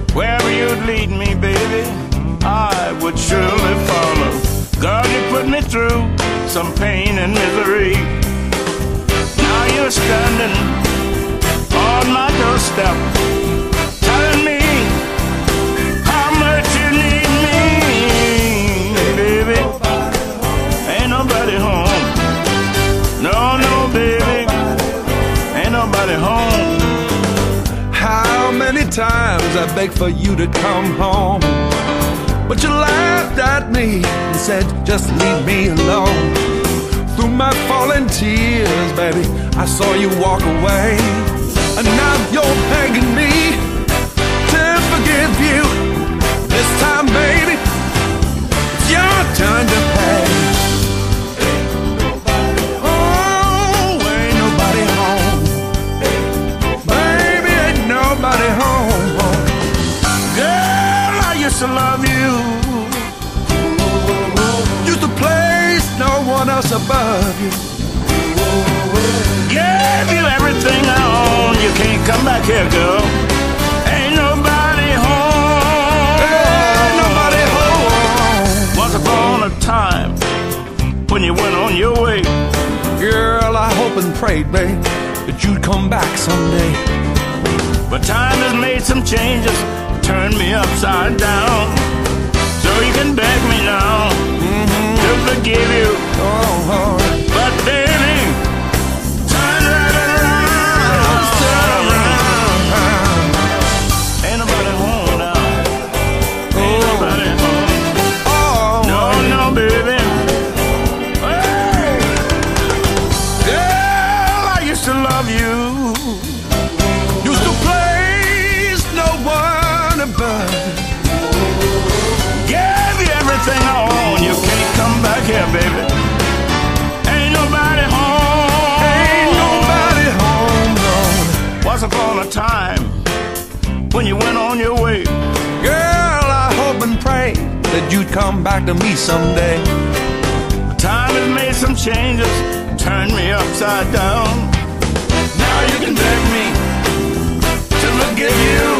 Wherever you'd lead me, baby, I would surely follow. God, you put me through some pain and misery. Now you're standing on my doorstep, telling me how much you need me, baby. Ain't nobody home. No, no, baby, ain't nobody home. How many times I begged for you to come home, but you laughed at me and said, just leave me alone. Through my falling tears, baby, I saw you walk away. And now you're begging me to forgive you. This time, baby, it's your turn to pay. Oh, ain't nobody home. Baby, ain't nobody home. Girl, I used to love you. Just a place, no one else above you. Gave you everything I own. You can't come back here, girl. Ain't nobody home. Ain't nobody home. Once upon a time, when you went on your way, Girl, I hope and prayed, babe, that you'd come back someday. but time has made some changes, turned me upside down. So you can beg me now to forgive you. Oh, But baby, turn right around, turn around. Ain't nobody home now. Ain't nobody home. oh, No, no, baby. Hey. Girl, I used to love you. used to place no one above you. Gave you everything I own. You can't come back here, baby. Ain't nobody home. Ain't nobody home, no. Once upon a time, when you went on your way, Girl, I hope and pray that you'd come back to me someday. time has made some changes, turned me upside down. Now you can beg me to forgive you.